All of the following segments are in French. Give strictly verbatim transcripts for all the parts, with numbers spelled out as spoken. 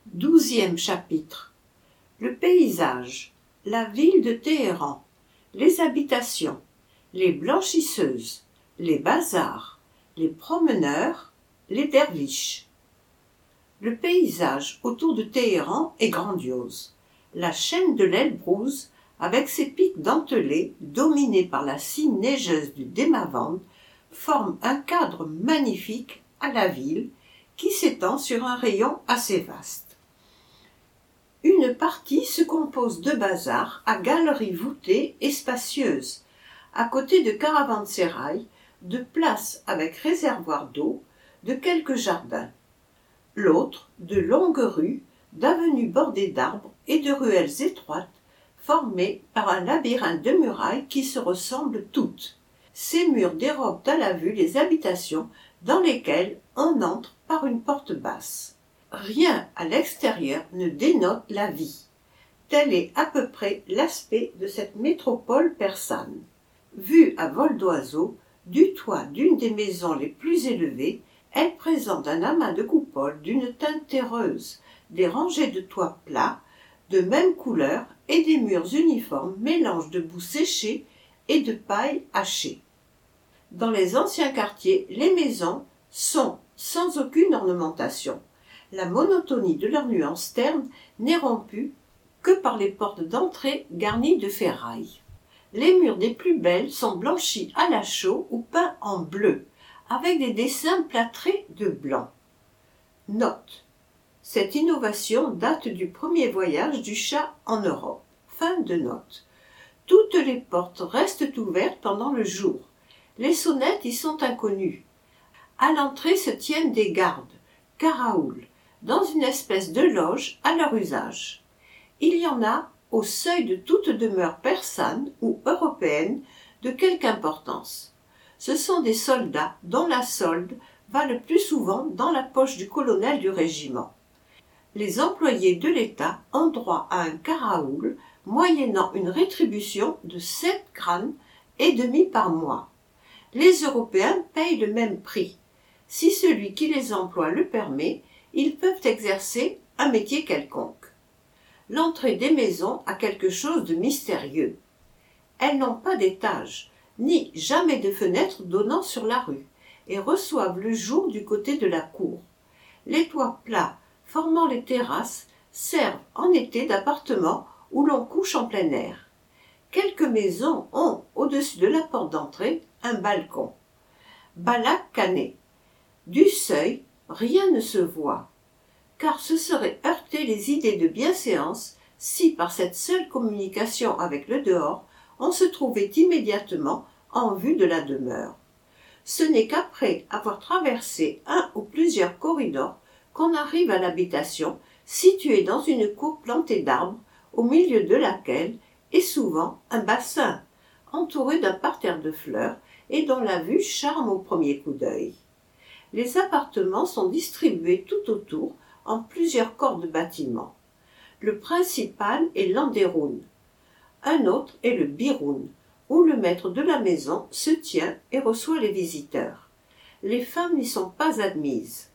Douzième chapitre. Le paysage, la ville de Téhéran, les habitations, les blanchisseuses, les bazars, les promeneurs, les derviches. Le paysage autour de Téhéran est grandiose. La chaîne de l'Elbrouz, avec ses pics dentelés, dominés par la cime neigeuse du Démavand, forme un cadre magnifique à la ville qui s'étend sur un rayon assez vaste. Une partie se compose de bazars à galeries voûtées et spacieuses, à côté de caravansérails, de places avec réservoirs d'eau, de quelques jardins. L'autre, de longues rues, d'avenues bordées d'arbres et de ruelles étroites, formées par un labyrinthe de murailles qui se ressemblent toutes. Ces murs dérobent à la vue les habitations dans lesquelles on entre par une porte basse. Rien à l'extérieur ne dénote la vie. Tel est à peu près l'aspect de cette métropole persane. Vue à vol d'oiseau, du toit d'une des maisons les plus élevées, elle présente un amas de coupoles d'une teinte terreuse, des rangées de toits plats, de même couleur et des murs uniformes mélange de boue séchée et de paille hachée. Dans les anciens quartiers, les maisons sont sans aucune ornementation. La monotonie de leurs nuances ternes n'est rompue que par les portes d'entrée garnies de ferraille. Les murs des plus belles sont blanchis à la chaux ou peints en bleu, avec des dessins plâtrés de blanc. Note. Cette innovation date du premier voyage du Shah en Europe. Fin de note. Toutes les portes restent ouvertes pendant le jour. Les sonnettes y sont inconnues. À l'entrée se tiennent des gardes, karaouls, dans une espèce de loge à leur usage. Il y en a au seuil de toute demeure persane ou européenne de quelque importance. Ce sont des soldats dont la solde va le plus souvent dans la poche du colonel du régiment. Les employés de l'État ont droit à un karaoul moyennant une rétribution de sept crânes et demi par mois. Les Européens payent le même prix. Si celui qui les emploie le permet, ils peuvent exercer un métier quelconque. L'entrée des maisons a quelque chose de mystérieux. Elles n'ont pas d'étage, ni jamais de fenêtres donnant sur la rue, et reçoivent le jour du côté de la cour. Les toits plats, formant les terrasses, servent en été d'appartements où l'on couche en plein air. Quelques maisons ont, au-dessus de la porte d'entrée, un balcon. Balak Kané. Du seuil, rien ne se voit, car ce serait heurter les idées de bienséance si, par cette seule communication avec le dehors, on se trouvait immédiatement en vue de la demeure. Ce n'est qu'après avoir traversé un ou plusieurs corridors qu'on arrive à l'habitation, située dans une cour plantée d'arbres, au milieu de laquelle est souvent un bassin, entouré d'un parterre de fleurs et dont la vue charme au premier coup d'œil. Les appartements sont distribués tout autour en plusieurs corps de bâtiments. Le principal est l'Anderoun. Un autre est le Biroun, où le maître de la maison se tient et reçoit les visiteurs. Les femmes n'y sont pas admises.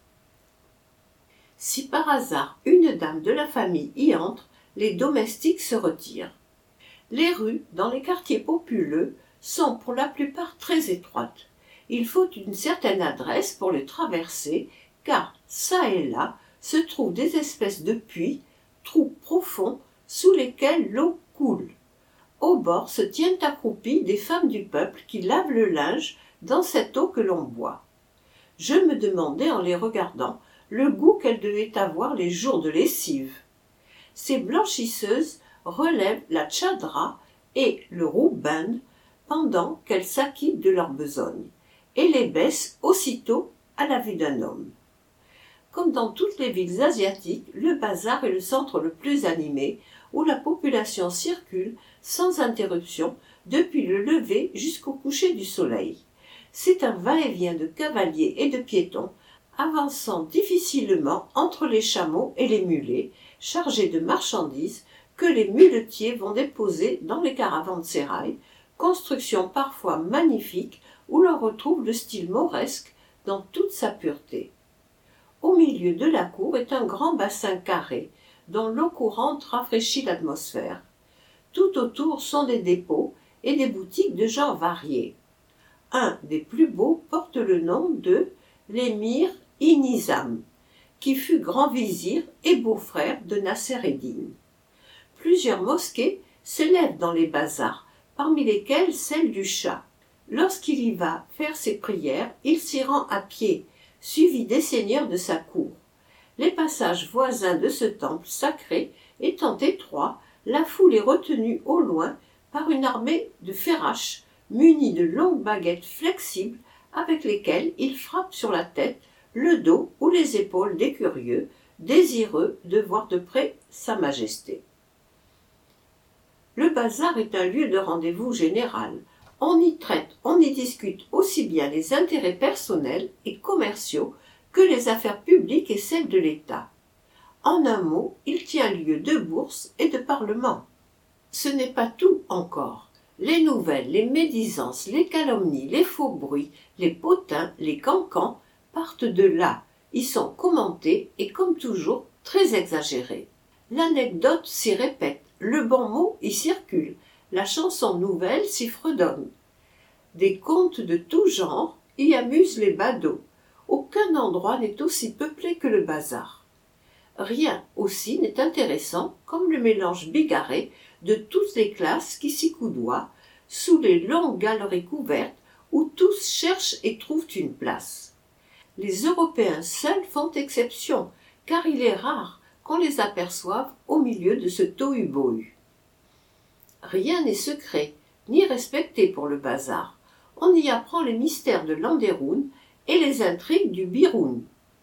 Si par hasard une dame de la famille y entre, les domestiques se retirent. Les rues, dans les quartiers populeux, sont pour la plupart très étroites. Il faut une certaine adresse pour les traverser, car, çà et là, se trouvent des espèces de puits, trous profonds, sous lesquels l'eau coule. Au bord se tiennent accroupies des femmes du peuple qui lavent le linge dans cette eau que l'on boit. Je me demandais en les regardant le goût qu'elles devaient avoir les jours de lessive. Ces blanchisseuses relèvent la tchadra et le rouband pendant qu'elles s'acquittent de leur besogne, et les baissent aussitôt à la vue d'un homme. Comme dans toutes les villes asiatiques, le bazar est le centre le plus animé, où la population circule sans interruption depuis le lever jusqu'au coucher du soleil. C'est un va-et-vient de cavaliers et de piétons, avançant difficilement entre les chameaux et les mulets, chargés de marchandises que les muletiers vont déposer dans les caravansérails, construction parfois magnifique où l'on retrouve le style mauresque dans toute sa pureté. Au milieu de la cour est un grand bassin carré, dont l'eau courante rafraîchit l'atmosphère. Tout autour sont des dépôts et des boutiques de genres variés. Un des plus beaux porte le nom de l'émir Inizam, qui fut grand vizir et beau-frère de Nasser-ed-Din. Plusieurs mosquées s'élèvent dans les bazars, parmi lesquelles celle du Shah. Lorsqu'il y va faire ses prières, il s'y rend à pied, suivi des seigneurs de sa cour. Les passages voisins de ce temple sacré étant étroits, la foule est retenue au loin par une armée de ferraches munis de longues baguettes flexibles avec lesquelles ils frappent sur la tête, le dos ou les épaules des curieux, désireux de voir de près sa majesté. Le bazar est un lieu de rendez-vous général. On y traite, on y discute aussi bien les intérêts personnels et commerciaux que les affaires publiques et celles de l'État. En un mot, il tient lieu de bourse et de parlement. Ce n'est pas tout encore. Les nouvelles, les médisances, les calomnies, les faux bruits, les potins, les cancans partent de là, y sont commentés et comme toujours très exagérés. L'anecdote s'y répète, le bon mot y circule, la chanson nouvelle s'y fredonne. Des contes de tout genre y amusent les badauds. Aucun endroit n'est aussi peuplé que le bazar. Rien aussi n'est intéressant comme le mélange bigarré de toutes les classes qui s'y coudoient, sous les longues galeries couvertes où tous cherchent et trouvent une place. Les Européens seuls font exception, car il est rare qu'on les aperçoive au milieu de ce tohu-bohu. Rien n'est secret, ni respecté pour le bazar. On y apprend les mystères de Landeroun et les intrigues du Biroun.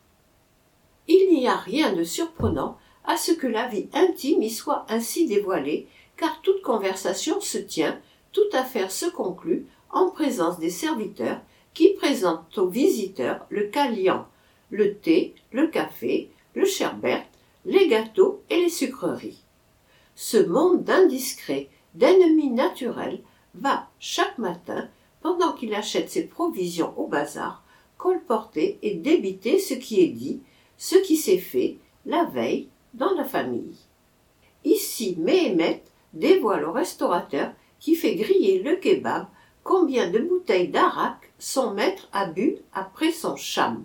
Il n'y a rien de surprenant à ce que la vie intime y soit ainsi dévoilée, car toute conversation se tient, toute affaire se conclut en présence des serviteurs qui présentent aux visiteurs le kalian, le thé, le café, le sherbet, les gâteaux et les sucreries. Ce monde d'indiscrets, d'ennemis naturels, va chaque matin, pendant qu'il achète ses provisions au bazar, colporter et débiter ce qui est dit, ce qui s'est fait la veille dans la famille. Ici, Méhémet dévoile au restaurateur qui fait griller le kebab combien de bouteilles d'arak son maître a bu après son cham.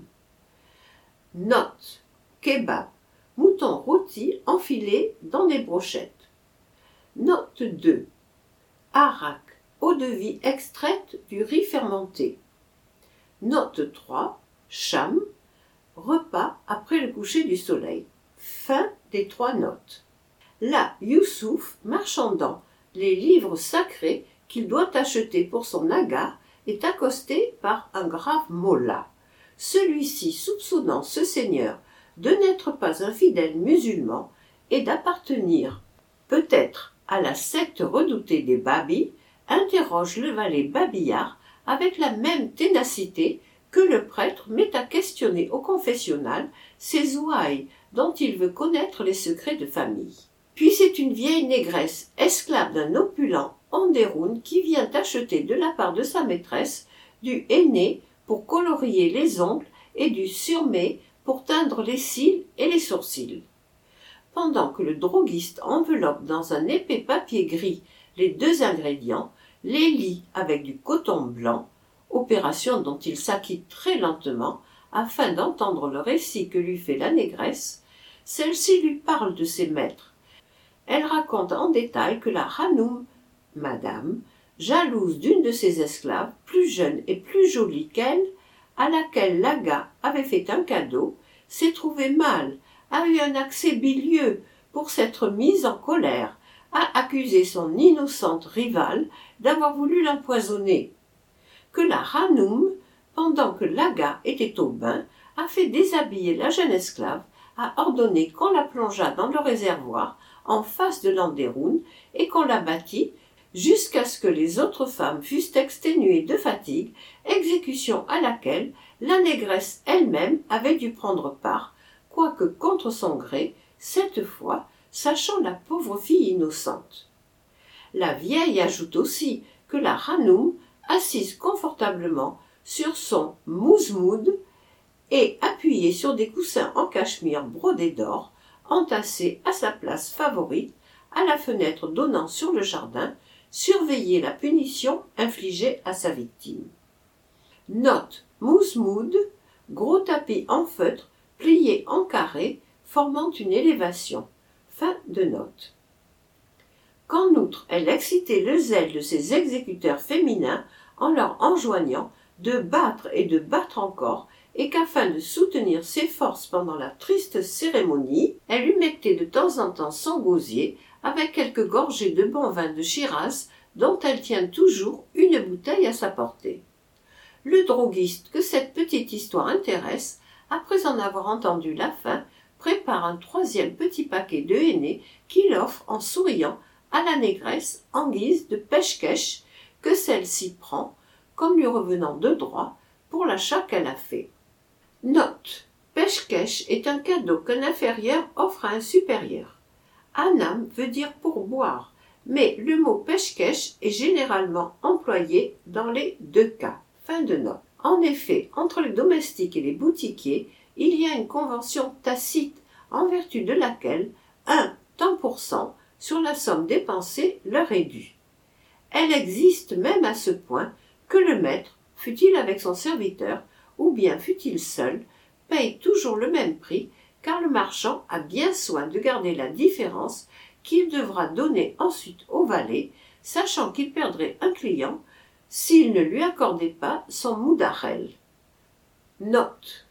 Note: kebab, mouton rôti enfilé dans des brochettes. Note deux. Arak, eau-de-vie extraite du riz fermenté. Note trois. Cham, repas après le coucher du soleil. Fin des trois notes. Là, Youssouf, marchandant les livres sacrés qu'il doit acheter pour son aga, est accosté par un grave mollah. Celui-ci, soupçonnant ce seigneur de n'être pas un fidèle musulman et d'appartenir peut-être à la secte redoutée des Babis, interroge le valet babillard avec la même ténacité que le prêtre met à questionner au confessionnal ses ouailles dont il veut connaître les secrets de famille. Puis c'est une vieille négresse, esclave d'un opulent Anderoun, qui vient acheter de la part de sa maîtresse du henné pour colorier les ongles et du surmé pour teindre les cils et les sourcils. Pendant que le droguiste enveloppe dans un épais papier gris les deux ingrédients, les lie avec du coton blanc, opération dont il s'acquitte très lentement afin d'entendre le récit que lui fait la négresse, celle-ci lui parle de ses maîtres. Elle raconte en détail que la Hanoum, madame, jalouse d'une de ses esclaves, plus jeune et plus jolie qu'elle, à laquelle l'aga avait fait un cadeau, s'est trouvée mal, a eu un accès bilieux pour s'être mise en colère, a accusé son innocente rivale d'avoir voulu l'empoisonner. Que la Hanoum, pendant que l'aga était au bain, a fait déshabiller la jeune esclave, a ordonné qu'on la plongeât dans le réservoir en face de Landeroun et qu'on la battît jusqu'à ce que les autres femmes fussent exténuées de fatigue, exécution à laquelle la négresse elle-même avait dû prendre part, quoique contre son gré, cette fois, sachant la pauvre fille innocente. La vieille ajoute aussi que la Hanoum, assise confortablement sur son mouzmoud, et appuyé sur des coussins en cachemire brodés d'or, entassé à sa place favorite, à la fenêtre donnant sur le jardin, surveiller la punition infligée à sa victime. Note moussemoud, gros tapis en feutre, plié en carré, formant une élévation. Fin de note. Qu'en outre, elle excitait le zèle de ses exécuteurs féminins en leur enjoignant de battre et de battre encore, et qu'afin de soutenir ses forces pendant la triste cérémonie, elle humectait de temps en temps son gosier avec quelques gorgées de bon vin de Shiraz dont elle tient toujours une bouteille à sa portée. Le droguiste que cette petite histoire intéresse, après en avoir entendu la fin, prépare un troisième petit paquet de henné qu'il offre en souriant à la négresse en guise de pêche-quèche que celle-ci prend, comme lui revenant de droit, pour l'achat qu'elle a fait. Note. Pêche-quèche est un cadeau qu'un inférieur offre à un supérieur. Anam veut dire pourboire, mais le mot pêche-quèche est généralement employé dans les deux cas. Fin de note. En effet, entre les domestiques et les boutiquiers, il y a une convention tacite en vertu de laquelle un tant pour cent sur la somme dépensée leur est due. Elle existe même à ce point que le maître, fût-il avec son serviteur, ou bien fût-il seul, paye toujours le même prix, car le marchand a bien soin de garder la différence qu'il devra donner ensuite au valet, sachant qu'il perdrait un client s'il ne lui accordait pas son moudarel. Note.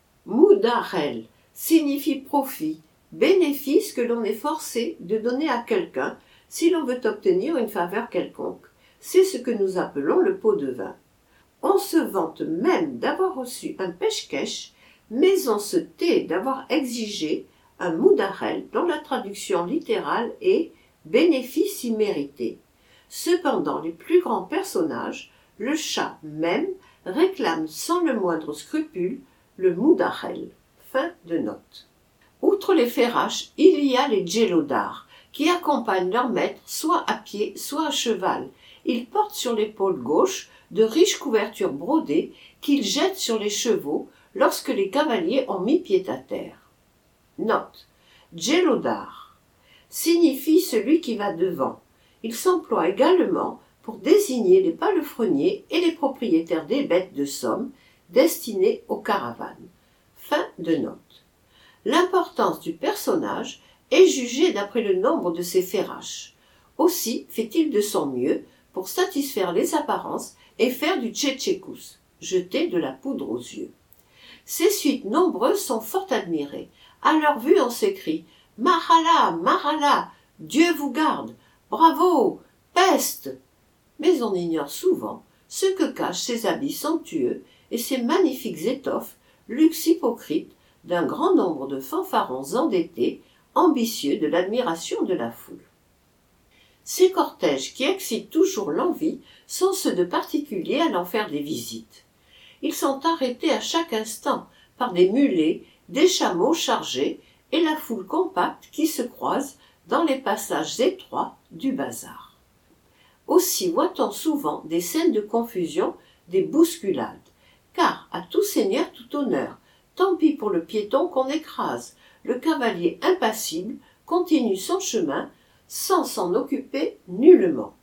Moudarel signifie profit, bénéfice que l'on est forcé de donner à quelqu'un si l'on veut obtenir une faveur quelconque. C'est ce que nous appelons le pot de vin. On se vante même d'avoir reçu un pêche-quèche, mais on se tait d'avoir exigé un moudarel dont la traduction littérale est « bénéfice immérité ». Cependant, les plus grands personnages, le chat même, réclament sans le moindre scrupule le moudarel. Fin de note. Outre les ferraches, il y a les djellodars, qui accompagnent leur maître soit à pied, soit à cheval. Ils portent sur l'épaule gauche de riches couvertures brodées qu'ils jettent sur les chevaux lorsque les cavaliers ont mis pied à terre. Note. Djellodar signifie celui qui va devant. Il s'emploie également pour désigner les palefreniers et les propriétaires des bêtes de somme destinées aux caravanes. Fin de note. L'importance du personnage est jugée d'après le nombre de ses ferraches. Aussi fait-il de son mieux pour satisfaire les apparences et faire du tchétchékous, jeter de la poudre aux yeux. Ses suites nombreuses sont fort admirées. À leur vue, on s'écrie « Mahala, Mahala, Dieu vous garde, bravo, peste !» Mais on ignore souvent ce que cachent ces habits somptueux et ces magnifiques étoffes, luxe hypocrite d'un grand nombre de fanfarons endettés, ambitieux de l'admiration de la foule. Ces cortèges qui excitent toujours l'envie sont ceux de particuliers allant faire des visites. Ils sont arrêtés à chaque instant par des mulets, des chameaux chargés et la foule compacte qui se croise dans les passages étroits du bazar. Aussi voit-on souvent des scènes de confusion, des bousculades, car à tout seigneur tout honneur, tant pis pour le piéton qu'on écrase, le cavalier impassible continue son chemin sans s'en occuper nullement.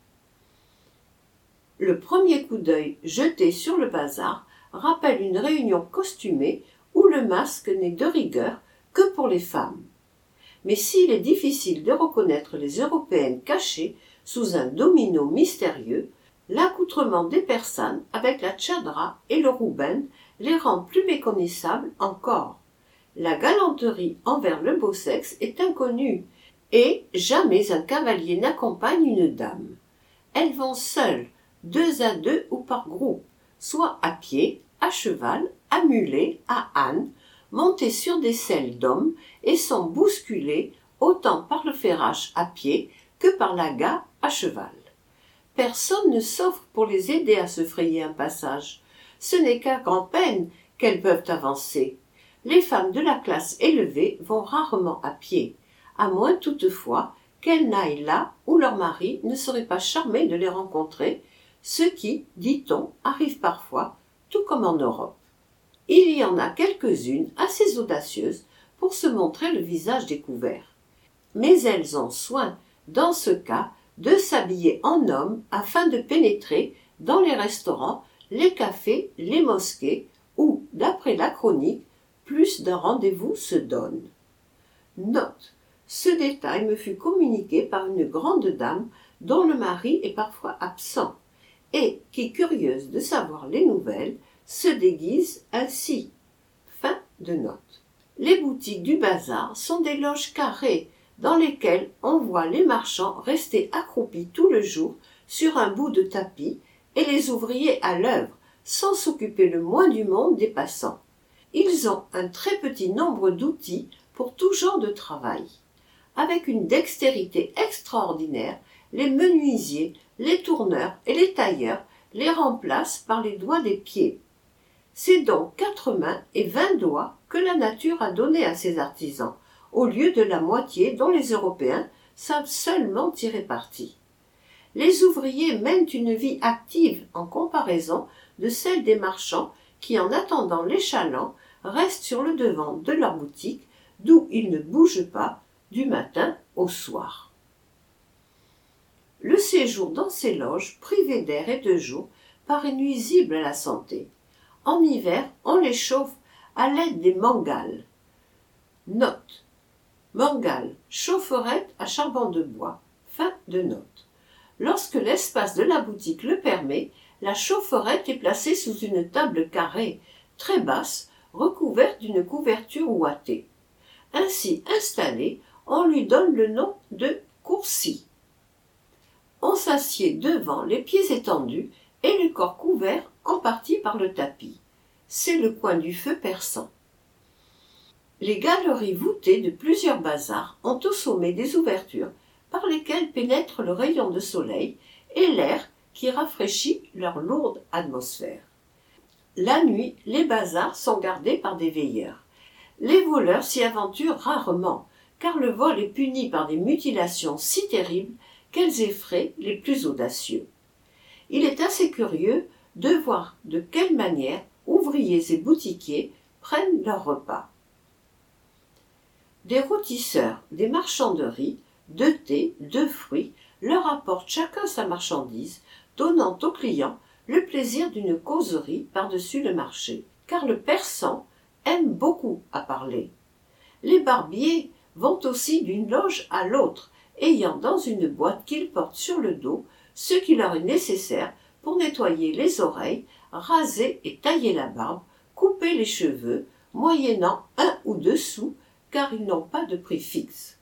Le premier coup d'œil jeté sur le bazar rappelle une réunion costumée où le masque n'est de rigueur que pour les femmes. Mais s'il est difficile de reconnaître les Européennes cachées sous un domino mystérieux, l'accoutrement des persanes avec la tchadra et le rouben les rend plus méconnaissables encore. La galanterie envers le beau sexe est inconnue, et jamais un cavalier n'accompagne une dame. Elles vont seules, deux à deux ou par groupe, soit à pied, à cheval, à mulet, à âne, montées sur des selles d'hommes et sont bousculées autant par le ferrache à pied que par la gaie à cheval. Personne ne s'offre pour les aider à se frayer un passage. Ce n'est qu'à grand-peine qu'elles peuvent avancer. Les femmes de la classe élevée vont rarement à pied, à moins toutefois qu'elles n'aillent là où leur mari ne serait pas charmé de les rencontrer, ce qui, dit-on, arrive parfois, tout comme en Europe. Il y en a quelques-unes assez audacieuses pour se montrer le visage découvert. Mais elles ont soin, dans ce cas, de s'habiller en homme afin de pénétrer dans les restaurants, les cafés, les mosquées, où, d'après la chronique, plus d'un rendez-vous se donne. Note. Ce détail me fut communiqué par une grande dame dont le mari est parfois absent et qui, curieuse de savoir les nouvelles, se déguise ainsi. Fin de note. Les boutiques du bazar sont des loges carrées dans lesquelles on voit les marchands rester accroupis tout le jour sur un bout de tapis et les ouvriers à l'œuvre, sans s'occuper le moins du monde des passants. Ils ont un très petit nombre d'outils pour tout genre de travail. Avec une dextérité extraordinaire, les menuisiers, les tourneurs et les tailleurs les remplacent par les doigts des pieds. C'est donc quatre mains et vingt doigts que la nature a donné à ces artisans, au lieu de la moitié dont les Européens savent seulement tirer parti. Les ouvriers mènent une vie active en comparaison de celle des marchands qui, en attendant les chalands, restent sur le devant de leur boutique, d'où ils ne bougent pas du matin au soir. Le séjour dans ces loges, privées d'air et de jour, paraît nuisible à la santé. En hiver, on les chauffe à l'aide des mangals. Note. Mangal, chaufferette à charbon de bois. Fin de note. Lorsque l'espace de la boutique le permet, la chaufferette est placée sous une table carrée, très basse, recouverte d'une couverture ouatée. Ainsi installée, on lui donne le nom de coursive. On s'assied devant, les pieds étendus et le corps couvert en partie par le tapis. C'est le coin du feu persan. Les galeries voûtées de plusieurs bazars ont au sommet des ouvertures par lesquelles pénètre le rayon de soleil et l'air qui rafraîchit leur lourde atmosphère. La nuit, les bazars sont gardés par des veilleurs. Les voleurs s'y aventurent rarement, car le vol est puni par des mutilations si terribles qu'elles effraient les plus audacieux. Il est assez curieux de voir de quelle manière ouvriers et boutiquiers prennent leur repas. Des rôtisseurs, des marchands de riz, de thé, de fruits leur apportent chacun sa marchandise, donnant aux clients le plaisir d'une causerie par-dessus le marché, car le persan aime beaucoup à parler. Les barbiers vont aussi d'une loge à l'autre, ayant dans une boîte qu'ils portent sur le dos ce qui leur est nécessaire pour nettoyer les oreilles, raser et tailler la barbe, couper les cheveux, moyennant un ou deux sous, car ils n'ont pas de prix fixe.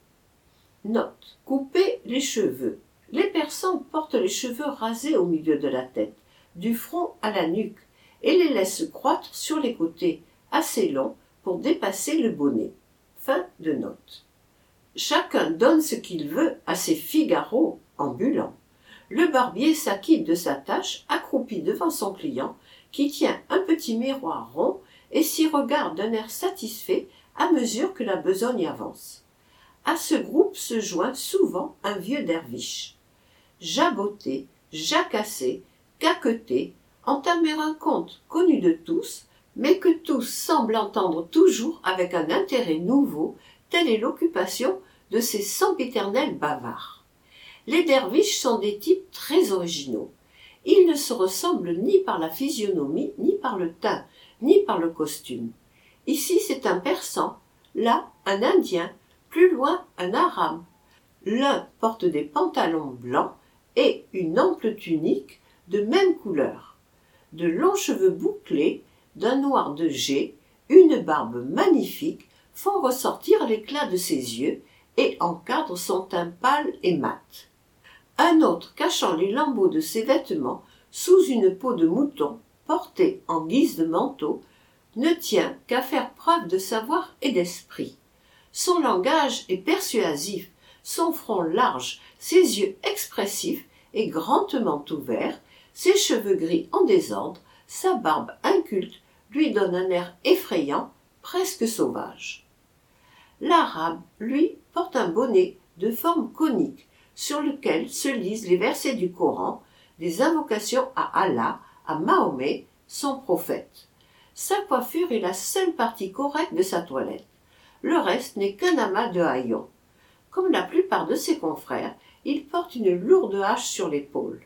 Note. Couper les cheveux. Les persans portent les cheveux rasés au milieu de la tête, du front à la nuque, et les laissent croître sur les côtés, assez longs pour dépasser le bonnet. Fin de note. Chacun donne ce qu'il veut à ses Figaro ambulants. Le barbier s'acquitte de sa tâche, accroupi devant son client, qui tient un petit miroir rond et s'y regarde d'un air satisfait à mesure que la besogne avance. À ce groupe se joint souvent un vieux derviche. Jaboter, jacasser, caqueter, entamer un conte connu de tous, mais que tous semblent entendre toujours avec un intérêt nouveau, telle est l'occupation de ces sempiternels bavards. Les derviches sont des types très originaux. Ils ne se ressemblent ni par la physionomie, ni par le teint, ni par le costume. Ici c'est un persan, là un indien, plus loin un arabe. L'un porte des pantalons blancs et une ample tunique de même couleur. De longs cheveux bouclés, d'un noir de jet, une barbe magnifique font ressortir l'éclat de ses yeux et encadrent son teint pâle et mat. Un autre cachant les lambeaux de ses vêtements sous une peau de mouton portée en guise de manteau ne tient qu'à faire preuve de savoir et d'esprit. Son langage est persuasif, son front large, ses yeux expressifs et grandement ouverts, ses cheveux gris en désordre, sa barbe inculte lui donne un air effrayant, presque sauvage. L'arabe, lui, porte un bonnet de forme conique, sur lequel se lisent les versets du Coran, des invocations à Allah, à Mahomet, son prophète. Sa coiffure est la seule partie correcte de sa toilette. Le reste n'est qu'un amas de haillons. Comme la plupart de ses confrères, il porte une lourde hache sur l'épaule.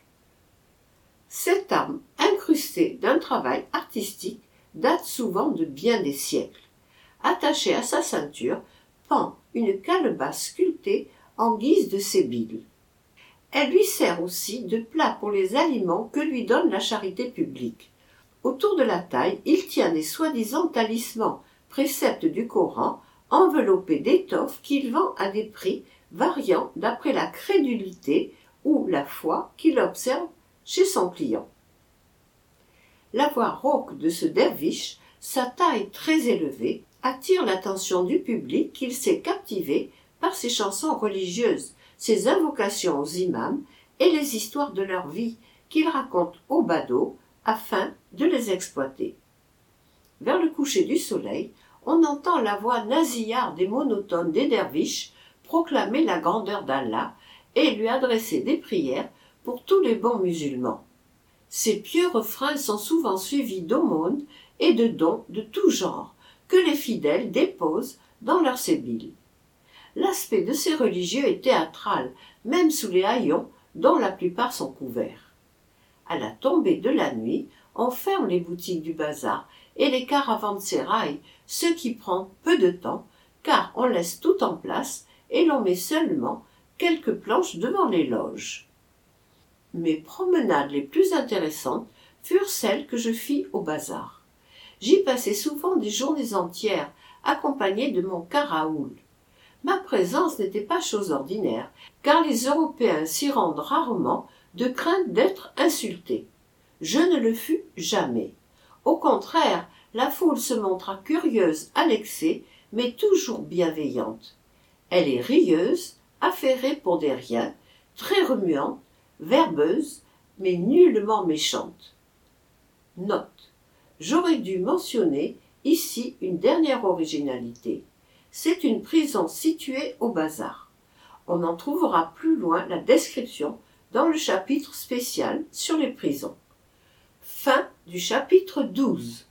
Cette arme, incrustée d'un travail artistique, date souvent de bien des siècles. Attachée à sa ceinture, pend une calebasse sculptée en guise de sébile. Elle lui sert aussi de plat pour les aliments que lui donne la charité publique. Autour de la taille, il tient des soi-disant talismans, préceptes du Coran, enveloppés d'étoffes qu'il vend à des prix variant d'après la crédulité ou la foi qu'il observe chez son client. La voix rauque de ce derviche, sa taille très élevée, attire l'attention du public qu'il sait captiver par ses chansons religieuses, ses invocations aux imams et les histoires de leur vie qu'il raconte aux badauds afin de les exploiter. Vers le coucher du soleil, on entend la voix nasillarde et monotone des derviches proclamer la grandeur d'Allah et lui adresser des prières pour tous les bons musulmans. Ces pieux refrains sont souvent suivis d'aumônes et de dons de tout genre que les fidèles déposent dans leurs sébiles. L'aspect de ces religieux est théâtral, même sous les haillons dont la plupart sont couverts. À la tombée de la nuit, on ferme les boutiques du bazar et les caravansérails, ce qui prend peu de temps, car on laisse tout en place et l'on met seulement quelques planches devant les loges. Mes promenades les plus intéressantes furent celles que je fis au bazar. J'y passais souvent des journées entières, accompagné de mon karaoul. Ma présence n'était pas chose ordinaire, car les Européens s'y rendent rarement de crainte d'être insultés. Je ne le fus jamais. Au contraire, la foule se montra curieuse à l'excès, mais toujours bienveillante. Elle est rieuse, affairée pour des riens, très remuante, verbeuse, mais nullement méchante. Note. J'aurais dû mentionner ici une dernière originalité. C'est une prison située au bazar. On en trouvera plus loin la description dans le chapitre spécial sur les prisons. Fin du chapitre douze.